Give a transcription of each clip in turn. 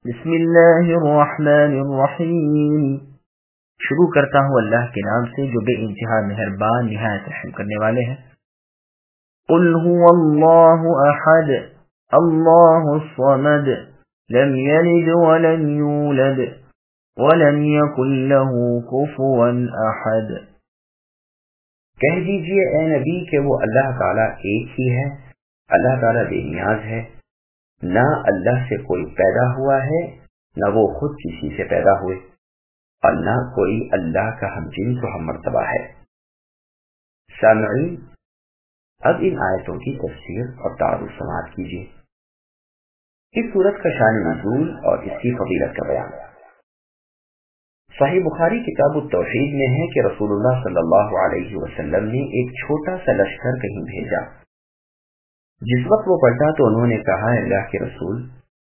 بسم اللہ الرحمن الرحیم، شروع کرتا ہوں اللہ کے نام سے جو بے انتہا مہربان نہایت رحم کرنے والے ہیں۔ قل هو اللہ احد اللہ الصمد لم یلد ولم یولد ولم یکن له کفوا احد۔ کہہ دیجئے اے نبی کہ وہ اللہ تعالیٰ ایک ہی ہے، اللہ تعالیٰ بے نیاز ہے، نہ اللہ سے کوئی پیدا ہوا ہے، نہ وہ خود کسی سے پیدا ہوئے، اور نہ کوئی اللہ کا ہم جنس و ہم مرتبہ ہے۔ سامعین، اب ان آیتوں کی تفسیر اور تعارف سماعت کیجیے۔ اس سورت کا شان نزول اور اس کی فضیلت کا بیان صحیح بخاری کتاب التوحید میں ہے کہ رسول اللہ صلی اللہ علیہ وسلم نے ایک چھوٹا سا لشکر کہیں بھیجا۔ جس وقت وہ پلٹا تو انہوں نے کہا، اللہ کے رسول،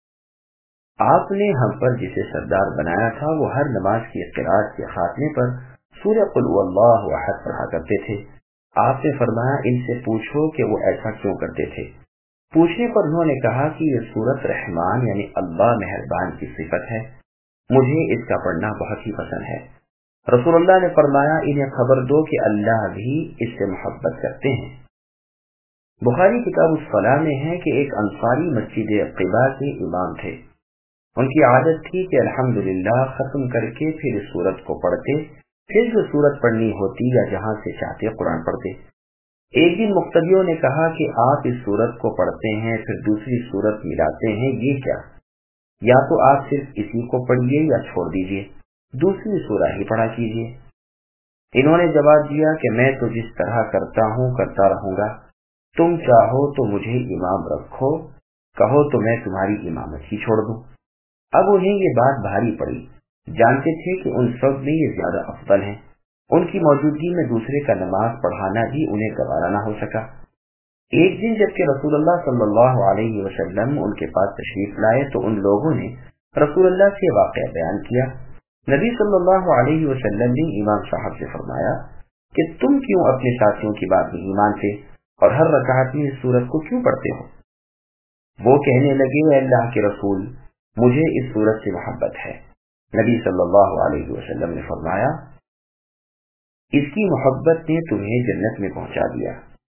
آپ نے ہم پر جسے سردار بنایا تھا وہ ہر نماز کی قرات کے خاتمے پر سورہ قل هو اللہ احد پڑھا کرتے تھے۔ آپ نے فرمایا ان سے پوچھو کہ وہ ایسا کیوں کرتے تھے۔ پوچھنے پر انہوں نے کہا کہ یہ سورت رحمان یعنی اللہ مہربان کی صفت ہے، مجھے اس کا پڑھنا بہت ہی پسند ہے۔ رسول اللہ نے فرمایا انہیں خبر دو کہ اللہ بھی اس سے محبت کرتے ہیں۔ بخاری کتاب الصلاح میں ہے کہ ایک انصاری مسجد قباء کے امام تھے۔ ان کی عادت تھی کہ الحمدللہ ختم کر کے پھر اس سورت کو پڑھتے، پھر جو سورت پڑھنی ہوتی یا جہاں سے چاہتے قرآن پڑھتے۔ ایک دن مقتدیوں نے کہا کہ آپ اس سورت کو پڑھتے ہیں پھر دوسری سورت ملاتے ہیں، یہ کیا؟ یا تو آپ صرف اسی کو پڑھیے یا چھوڑ دیجیے، دوسری سورہ ہی پڑھا کیجیے۔ انہوں نے جواب دیا کہ میں تو جس طرح کرتا ہوں کرتا رہوں گا، تم چاہو تو مجھے امام رکھو، کہو تو میں تمہاری امامت ہی چھوڑ دوں۔ اب انہیں یہ بات بھاری پڑی، جانتے تھے کہ ان سب میں یہ زیادہ افضل ہیں۔ ان کی موجودگی میں دوسرے کا نماز پڑھانا بھی انہیں گوارا نہ ہو سکا۔ ایک دن جبکہ رسول اللہ صلی اللہ علیہ وسلم ان کے پاس تشریف لائے تو ان لوگوں نے رسول اللہ سے واقعہ بیان کیا۔ نبی صلی اللہ علیہ وسلم نے امام صاحب سے فرمایا کہ تم کیوں اپنے ساتھیوں کی بات نہیں مانتے اور ہر رکعت میں اس سورت کو کیوں پڑھتے ہو؟ وہ کہنے لگے، اے اللہ کے رسول، مجھے اس سورت سے محبت ہے۔ نبی صلی اللہ علیہ وسلم نے فرمایا، اس کی محبت نے تمہیں جنت میں پہنچا دیا۔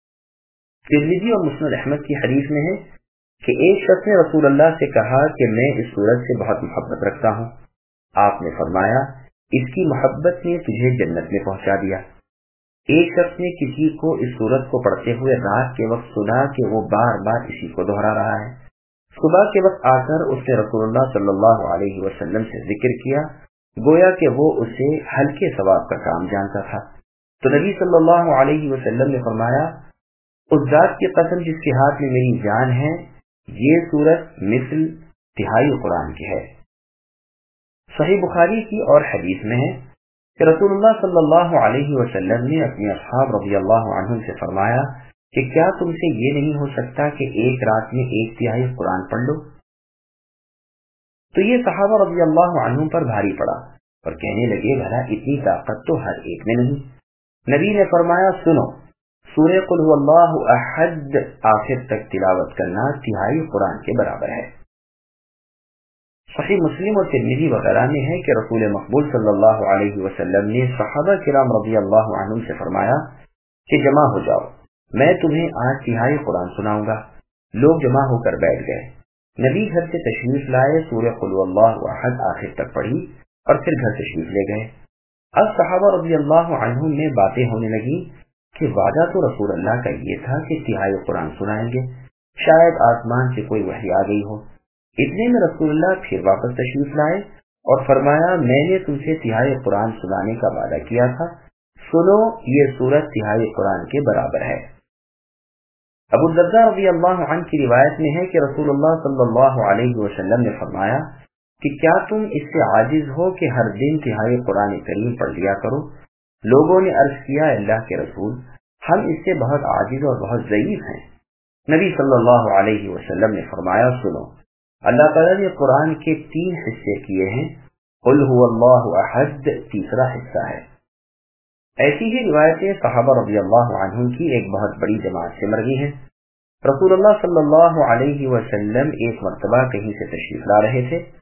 ترمذی اور مسند احمد کی حدیث میں ہے کہ ایک شخص نے رسول اللہ سے کہا کہ میں اس سورت سے بہت محبت رکھتا ہوں۔ آپ نے فرمایا، اس کی محبت نے تجھے جنت میں پہنچا دیا۔ ایک شخص نے کسی کو اس سورت کو پڑھتے ہوئے رات کے وقت سنا کہ وہ بار بار اسی کو دہرا رہا ہے۔ صبح کے وقت آ کر اس نے رسول اللہ صلی اللہ علیہ وسلم سے ذکر کیا، گویا کہ وہ اسے ہلکے ثواب کا کام جانتا تھا۔ تو نبی صلی اللہ علیہ وسلم نے فرمایا، اس ذات کی قسم جس کے ہاتھ میں میری جان ہے، یہ سورت مثل تہائی قرآن کی ہے۔ صحیح بخاری کی اور حدیث میں ہے کہ رسول اللہ صلی اللہ علیہ وسلم نے اپنے اصحاب رضی اللہ عنہم سے فرمایا کہ کیا تم سے یہ نہیں ہو سکتا کہ ایک رات میں 1/3 قرآن پڑھ لو؟ تو یہ صحابہ رضی اللہ عنہم پر بھاری پڑا اور کہنے لگے، بھلا اتنی طاقت تو ہر ایک میں نہیں۔ نبی نے فرمایا، سنو، سورہ قل هو اللہ احد آخر تک تلاوت کرنا 1/3 قرآن کے برابر ہے۔ صحیح مسلم اور ترمذی وغیرہ میں ہے کہ رسول مقبول صلی اللہ علیہ وسلم نے صحابہ کرام رضی اللہ عنہم سے فرمایا کہ جمع ہو جاؤ، میں تمہیں آج 1/3 قرآن سناؤں گا۔ لوگ جمع ہو کر بیٹھ گئے۔ نبی گھر سے تشریف لائے، سورہ قل هو اللہ احد آخر تک پڑھی اور پھر گھر تشریف لے گئے۔ اب صحابہ رضی اللہ عنہم میں باتیں ہونے لگی کہ وعدہ تو رسول اللہ کا یہ تھا کہ 1/3 قرآن سنائیں گے، شاید آسمان سے کوئی وحی آ گئی ہو۔ اتنے میں رسول اللہ پھر واپس تشریف لائے اور فرمایا، میں نے تم سے 1/3 قرآن سنانے کا وعدہ کیا تھا، سنو یہ سورت 1/3 قرآن کے برابر ہے۔ ابو الدرداء رضی اللہ عنہ کی روایت میں ہے کہ رسول اللہ صلی اللہ علیہ وسلم نے فرمایا کہ کیا تم اس سے عاجز ہو کہ ہر دن 1/3 قرآن کریم پڑھ لیا کرو؟ لوگوں نے عرض کیا، اللہ کے رسول، ہم اس سے بہت عاجز اور بہت ضعیف ہیں۔ نبی صلی اللہ علیہ وسلم نے فرمایا، سنو، اللہ تعالیٰ نے قرآن کے 3 حصے کیے ہیں، قل هو اللہ احد تیسرا حصہ ہے۔ ایسی ہی روایتیں صحابہ رضی اللہ عنہم کی ایک بہت بڑی جماعت سے مروی ہیں۔ رسول اللہ صلی اللہ علیہ وسلم ایک مرتبہ کہیں سے تشریف لا رہے تھے،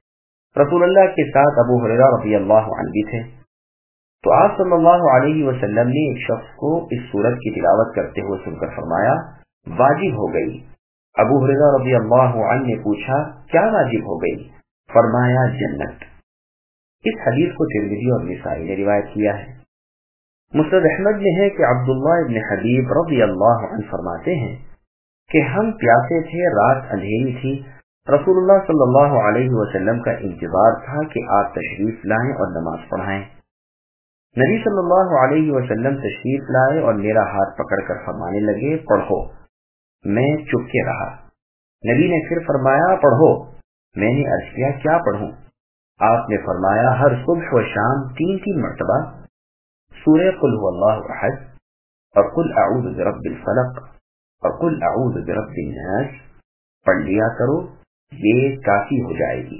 रसूल अल्लाह के साथ अबू हुरैरा रज़ी अल्लाह अन्हु भी थे। तो आप सल्लल्लाहु अलैहि वसल्लम ने एक शख्स को इस सूरत की तिलावत करते हुए सुनकर फरमाया, वाजिब हो गई। अबू हुरैरा रज़ी अल्लाह अन्हु ने पूछा, क्या वाजिब हो गई? फरमाया, जन्नत। इस हदीस को तिरमिज़ी और निसाई ने रिवायत किया है। मुस्नद अहमद में है कि अब्दुल्लाह इब्न हबीब रज़ी अल्लाह अन्हु फरमाते हैं कि हम प्यासे थे, रात अंधेरी थी, रसूलुल्लाह सल्लल्लाहु अलैहि वसल्लम का इंतजार था कि आप तशरीफ लाएं और नमाज पढ़ाएं। नबी सल्लल्लाहु अलैहि वसल्लम तशरीफ लाए और मेरा हाथ पकड़कर फरमाने लगे, पढ़ो। मैं चुपके रहा। नबी ने फिर फरमाया, पढ़ो। मैंने अर्ज किया, क्या पढ़ूं? आपने फरमाया, हर सुबह व शाम 3-3 मरतबा सूरह कुल हुवल्लाहु अहद और कुल अऊज़ु बिरब्बिल फलक और कुल अऊज़ु बिरब्बिन नास पढ़ लिया करो, ये काफी हो जाएगी।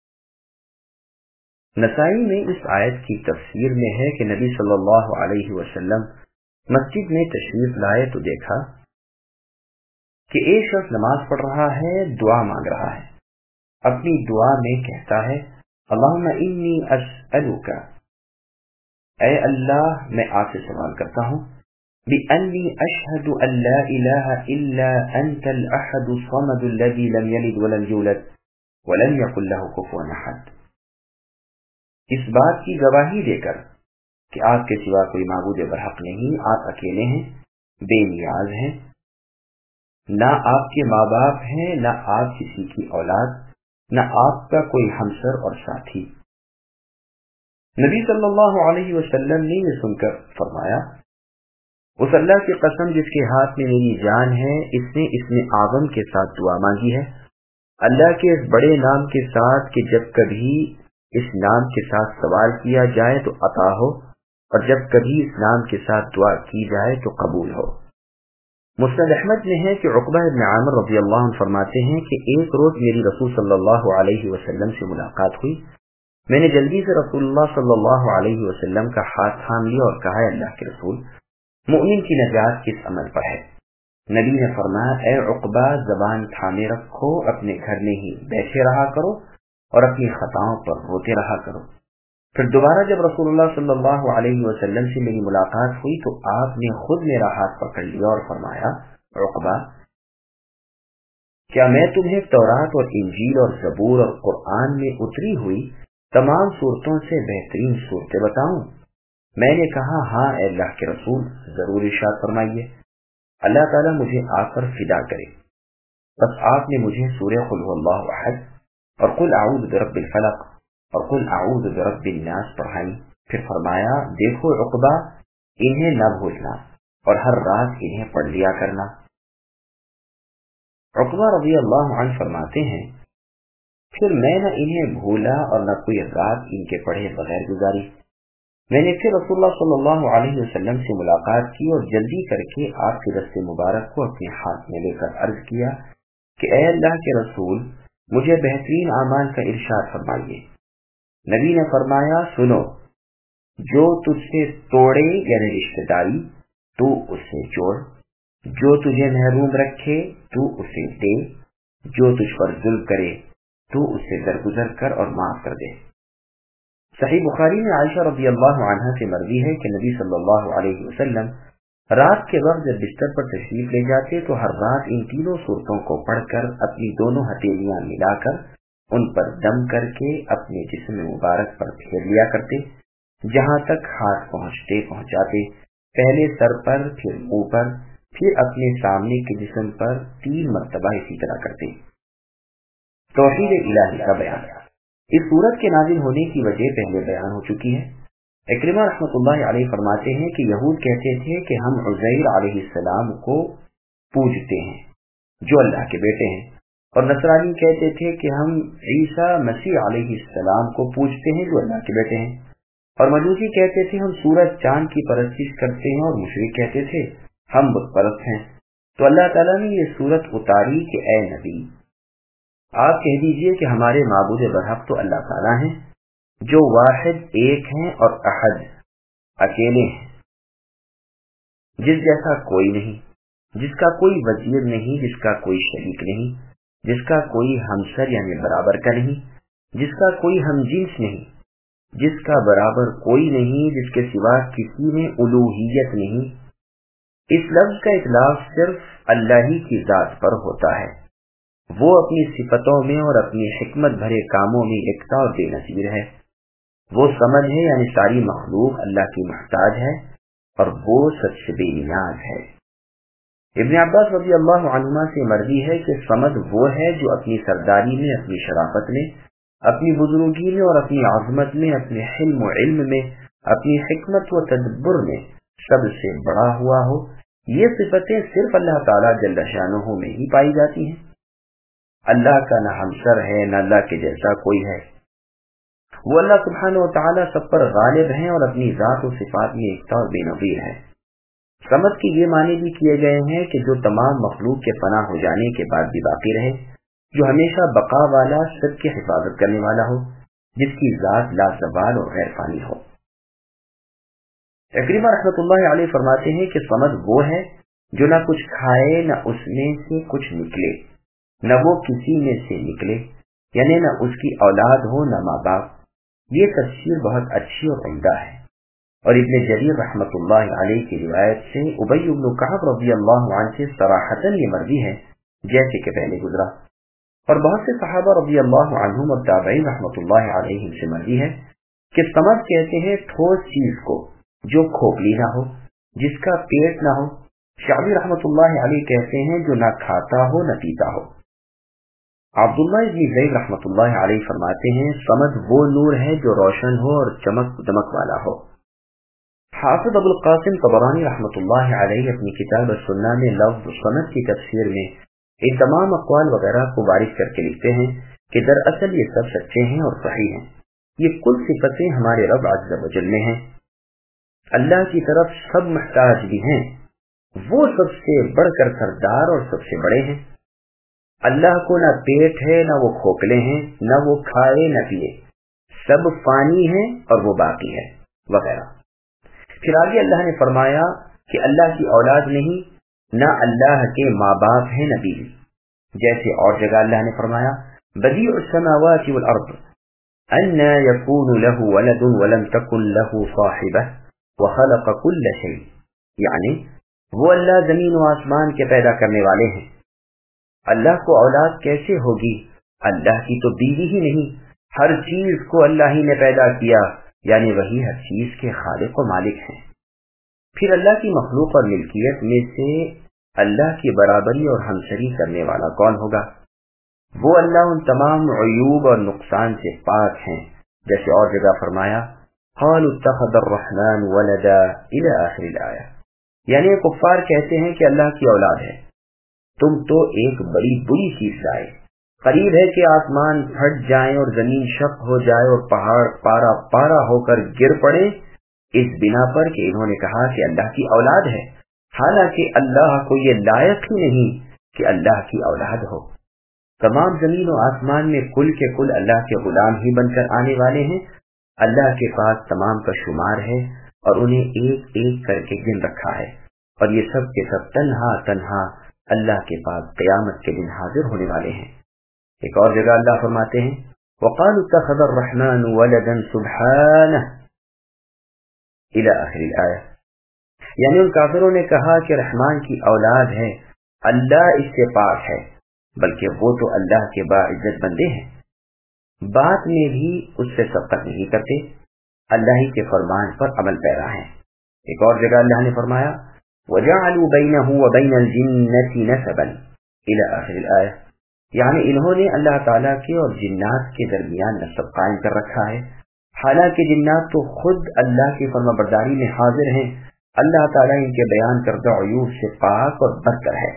नसाई में इस आयत की तफसीर में है कि नबी सल्लल्लाहु अलैहि वसल्लम मस्जिद में तशरीफ लाए तो देखा कि एक शख्स नमाज पढ़ रहा है, दुआ मांग रहा है। अपनी दुआ में कहता है, अल्लाहुम्मा इन्नी अस्अलुका, ऐ अल्लाह मैं आपसे सवाल करता हूँ, बिअन्नी अशहदु अल्ला इलाहा इल्ला अंतल अहदुस समदुल लज़ी लम यलिद वलम यूलद वलम यकुल लहू कुफुवन अहद। इस बात की गवाही देकर कि आपके सिवा कोई माबूद बरहक नहीं, आप अकेले हैं, बेनियाज हैं, ना आपके माँ बाप हैं, ना आप किसी की औलाद, ना आपका कोई हमसर और साथी। नबी सल्लल्लाहु अलैहि वसल्लम ने ये सुनकर फरमाया, उस अल्लाह की कसम जिसके हाथ में मेरी जान है, इसने आज़म के साथ दुआ मांगी है, अल्लाह के इस बड़े नाम के साथ कि जब कभी इस नाम के साथ सवाल किया जाए तो अता हो और जब कभी इस नाम के साथ दुआ की जाए तो कबूल हो। मुस्नद अहमद में है कि उक़बा इब्न आमिर रज़ी अल्लाह अन्हु फरमाते हैं कि एक रोज मेरी रसूल सल्लल्लाहु अलैहि वसल्लम से मुलाकात हुई। मैंने जल्दी से रसूलुल्लाह सल्लल्लाहु अलैहि वसल्लम का हाथ थाम लिया और कहा, अल्लाह के रसूल, मुमिन की नजात किस अमल पर है? नबी ने फरमाया, ऐ उक़बा, ज़बान थामे रखो, अपने घर में ही बैठे रहा करो और अपनी खताओं पर रोते रहा करो। फिर दोबारा जब रसूलुल्लाह सल्लल्लाहु अलैहि वसल्लम से मेरी मुलाकात हुई तो आपने खुद मेरा हाथ पकड़ लिया और फरमाया, उक़बा, क्या मैं तुम्हें तौरात और इंजील और ज़बूर और कुरान में उतरी हुई तमाम सूरतों से बेहतरीन सूरतें बताऊं? मैंने कहा, हाँ ऐ अल्लाह के रसूल, जरूर इरशाद फरमाइए। अल्लाह ताला मुझे आप पर फिदा करे। बस आपने मुझे सूरह कुल हुवल्लाहु अहद और कुल अऊज़ु बिरब्बिल फलक और कुल अऊज़ु बिरब्बिन नास पढ़ाई। फिर फरमाया, देखो उक़बा, इन्हें न भूलना और हर रात इन्हें पढ़ लिया करना। उक़बा रज़ी अल्लाह अन्हु फरमाते हैं, फिर मैं न इन्हें भूला और न कोई रात इनके पढ़े बगैर गुजारी। मैंने फिर रसूलुल्लाह सल्लल्लाहु अलैहि वसल्लम से मुलाकात की और जल्दी करके आपके दस्ते मुबारक को अपने हाथ में लेकर अर्ज किया कि ऐ अल्लाह के रसूल, मुझे बेहतरीन आमाल का इरशाद फरमाइए। नबी ने फरमाया, सुनो, जो तुझसे तोड़े यानी रिश्तेदारी तू उससे जोड़, जो तुझे महरूम रखे तू उसे दे, जो तुझ पर जुल्म करे तू उससे दरगुजर कर और माफ कर दे। सही बुखारी में आयशा रज़ी अल्लाह अन्हा से मरवी है कि नबी सल्लल्लाहु अलैहि वसल्लम रात के वक्त जब बिस्तर पर तशरीफ ले जाते तो हर रात इन तीनों सूरतों को पढ़कर अपनी दोनों हथेलियां मिलाकर उन पर दम करके अपने जिस्म मुबारक पर फेर लिया करते, जहां तक हाथ पहुंचाते, पहले सर पर, फिर मुंह पर, फिर अपने सामने के जिस्म पर 3 मरतबा इसी तरह करते। तौहीद इलाही का बयान। इस सूरत के नाजिल होने की वजह पहले बयान हो चुकी है। इक्रिमा रहमतुल्लाहि अलैहि फरमाते हैं कि यहूद कहते थे कि हम उज़ैर अलैहिस्सलाम को पूजते हैं जो अल्लाह के बेटे हैं, और नसरानी कहते थे कि हम ईसा मसीह अलैहिस्सलाम को पूजते हैं जो अल्लाह के बेटे हैं, और मजूसी कहते थे हम सूरज चांद की परस्तिश करते हैं, और मुशरिक कहते थे हम बुत परस्त हैं। तो अल्लाह ताला ने ये सूरत उतारी कि ऐ नबी, आप कह दीजिए कि हमारे माबूद बरहक तो अल्लाह ताला हैं जो वाहिद एक हैं और अहद अकेले हैं, जिस जैसा कोई नहीं, जिसका कोई वजीर नहीं, जिसका कोई शरीक नहीं, जिसका कोई हमसर यानी बराबर का नहीं, جس کا کوئی ہمجنس نہیں، جس کا برابر کوئی نہیں، جس کے سوا کسی میں الوہیت نہیں۔ اس لفظ کا اطلاق صرف اللہ ہی کی ذات پر ہوتا ہے۔ وہ اپنی صفتوں میں اور اپنی حکمت بھرے کاموں میں یکتا اور بے نظیر ہے۔ وہ صمد ہے، یعنی ساری مخلوق اللہ کی محتاج ہے، اور وہ سب سے بے نیاز ہے۔ ابن عباس رضی اللہ عنہما سے مروی ہے کہ صمد وہ ہے جو اپنی سرداری میں، اپنی شرافت میں، اپنی بزرگی میں اور اپنی عظمت میں، اپنے حلم و علم میں، اپنی حکمت و تدبر میں سب سے بڑا ہوا ہو۔ یہ صفتیں صرف اللہ تعالیٰ جل شانہ میں ہی پائی جاتی ہیں۔ اللہ کا نہ ہمسر ہے، نہ اللہ کے جیسا کوئی ہے۔ وہ اللہ سبحانہ و تعالیٰ سب پر غالب ہیں اور اپنی ذات و صفات میں یکتا اور بے نظیر ہے۔ صمد کے یہ معنی بھی کیے گئے ہیں کہ جو تمام مخلوق کے فنا ہو جانے کے بعد بھی باقی رہے، جو ہمیشہ بقا والا، سب کی حفاظت کرنے والا ہو، جس کی ذات لا زوال اور غیر فانی ہو۔ اکرمہ رحمۃ اللہ علیہ فرماتے ہیں کہ صمد وہ ہے جو نہ کچھ کھائے، نہ اس میں سے کچھ نکلے، نہ وہ کسی میں سے نکلے، یعنی نہ اس کی اولاد ہو نہ ماں باپ۔ یہ تفسیر بہت اچھی اور عمدہ ہے۔ اور ابن جریر رحمۃ اللہ علیہ کی روایت سے ابی بن کعب رضی اللہ عنہ سے صراحتاً یہ مروی ہے جیسے کہ پہلے گزرا، اور بہت سے صحابہ رضی اللہ عنہم اور تابعین رحمۃ اللہ علیہ سے مروی ہے کہ صمد کہتے ہیں ٹھوس چیز کو جو کھوکھلی نہ ہو، جس کا پیٹ نہ ہو۔ شعبی رحمۃ اللہ علیہ کہتے ہیں جو نہ کھاتا ہو نہ پیتا ہو۔ عبداللہ ابن زید رحمۃ اللہ علیہ فرماتے ہیں صمد وہ نور ہے جو روشن ہو اور چمک دمک والا ہو۔ حافظ ابو القاسم طبرانی رحمۃ اللہ علیہ اپنی کتاب السنہ میں لفظ صمد کی تفسیر میں ان تمام اقوال وغیرہ کو بارش کر کے لکھتے ہیں کہ دراصل یہ سب سچے ہیں اور صحیح ہیں۔ یہ کل صفتیں ہمارے رب عز و جل میں ہیں۔ اللہ کی طرف سب محتاج بھی ہیں، وہ سب سے بڑھ کر سردار اور سب سے بڑے ہیں۔ اللہ کو نہ پیٹ ہے، نہ وہ کھوکھلے ہیں، نہ وہ کھائے نہ پیے، سب فانی ہیں اور وہ باقی ہے وغیرہ۔ پھر آگے اللہ نے فرمایا کہ اللہ کی اولاد نہیں، نہ اللہ کے ماں باپ ہیں نہ بیوی۔ جیسے اور جگہ اللہ نے فرمایا بدیع السماوات والارض انا یکون له ولد ولم تکن له صاحبہ وخلق كل شیء، یعنی وہ اللہ زمین و آسمان کے پیدا کرنے والے ہیں۔ اللہ کو اولاد کیسے ہوگی؟ اللہ کی تو بیوی ہی نہیں، ہر چیز کو اللہ ہی نے پیدا کیا، یعنی وہی ہر چیز کے خالق و مالک ہیں۔ پھر اللہ کی مخلوق اور ملکیت میں سے اللہ کی برابری اور ہمسری کرنے والا کون ہوگا؟ وہ اللہ ان تمام عیوب اور نقصان سے پاک ہیں، جیسے اور جگہ فرمایا قالوا اتخذ الرحمن ولدا الى آخر الآیہ، یعنی کفار کہتے ہیں کہ اللہ کی اولاد ہے۔ تم تو ایک بڑی بری چیز لائے، قریب ہے کہ آسمان پھٹ جائیں اور زمین شق ہو جائے اور پہاڑ پارا پارا ہو کر گر پڑے، اس بنا پر کہ انہوں نے کہا کہ اللہ کی اولاد ہے، حالانکہ اللہ کو یہ لائق ہی نہیں کہ اللہ کی اولاد ہو۔ تمام زمین و آسمان میں کل کے کل اللہ کے غلام ہی بن کر آنے والے ہیں۔ اللہ کے پاس تمام کا شمار ہے اور انہیں ایک ایک کر کے گن رکھا ہے، اور یہ سب کے سب تنہا تنہا اللہ کے پاس قیامت کے دن حاضر ہونے والے ہیں۔ ایک اور جگہ اللہ فرماتے ہیں وَقَالُوا اتَّخَذَ الرَّحْمَنُ وَلَدًا سُبْحَانَهُ إِلَى آخِرِ الْآیَةِ، یعنی ان کافروں نے کہا کہ رحمان کی اولاد ہے، اللہ اس سے پاک ہے، بلکہ وہ تو اللہ کے باعزت بندے ہیں، بات میں بھی اس سے سبقت نہیں کرتے، اللہ ہی کے فرمان پر عمل پیرا ہیں۔ ایک اور جگہ اللہ نے فرمایا وَجَعَلُوا بَيْنَهُ وَبَيْنَ الْجِنَّةِ نَسَبًا إِلَى آخِرِ الْآیَةِ، یعنی انہوں نے اللہ تعالیٰ کے اور جنات کے درمیان نسب قائم کر رکھا ہے، حالانکہ جنات تو خود اللہ کی فرما برداری میں حاضر ہیں۔ اللہ تعالیٰ ان کے بیان کردہ عیوب سے پاک اور برتر ہے۔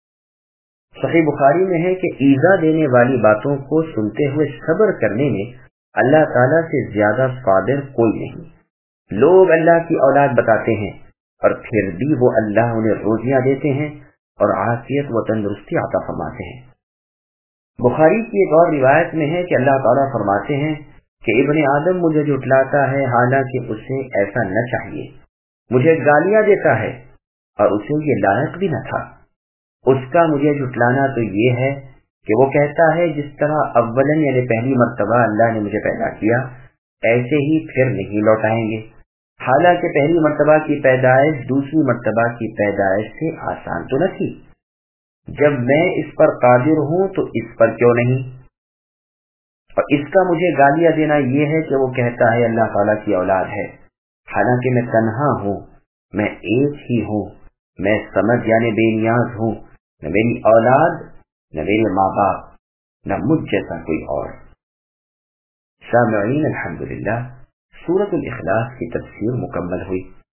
صحیح بخاری میں ہے کہ ایذا دینے والی باتوں کو سنتے ہوئے صبر کرنے میں اللہ تعالیٰ سے زیادہ صابر کوئی نہیں۔ لوگ اللہ کی اولاد بتاتے ہیں اور پھر بھی وہ اللہ انہیں روزیاں دیتے ہیں اور عافیت و تندرستی عطا فرماتے ہیں۔ بخاری کی ایک اور روایت میں ہے کہ اللہ تعالیٰ فرماتے ہیں کہ ابن آدم مجھے جھٹلاتا ہے حالانکہ اسے ایسا نہ چاہیے، مجھے گالیاں دیتا ہے اور اسے یہ لائق بھی نہ تھا۔ اس کا مجھے جھٹلانا تو یہ ہے کہ وہ کہتا ہے جس طرح اولن یعنی پہلی مرتبہ اللہ نے مجھے پیدا کیا ایسے ہی پھر نہیں لوٹائیں گے، حالانکہ پہلی مرتبہ کی پیدائش دوسری مرتبہ کی پیدائش سے آسان تو نہ تھی۔ جب میں اس پر قادر ہوں تو اس پر کیوں نہیں؟ اور اس کا مجھے گالیاں دینا یہ ہے کہ وہ کہتا ہے اللہ تعالیٰ کی اولاد ہے، حالانکہ میں تنہا ہوں، میں ایک ہی ہوں، میں سمجھ یعنی بے نیاز ہوں، نہ میری اولاد نہ میرے ماں باپ نہ مجھ جیسا کوئی اور۔ سامعین الحمدللہ، سورۃ الاخلاص کی تفسیر مکمل ہوئی۔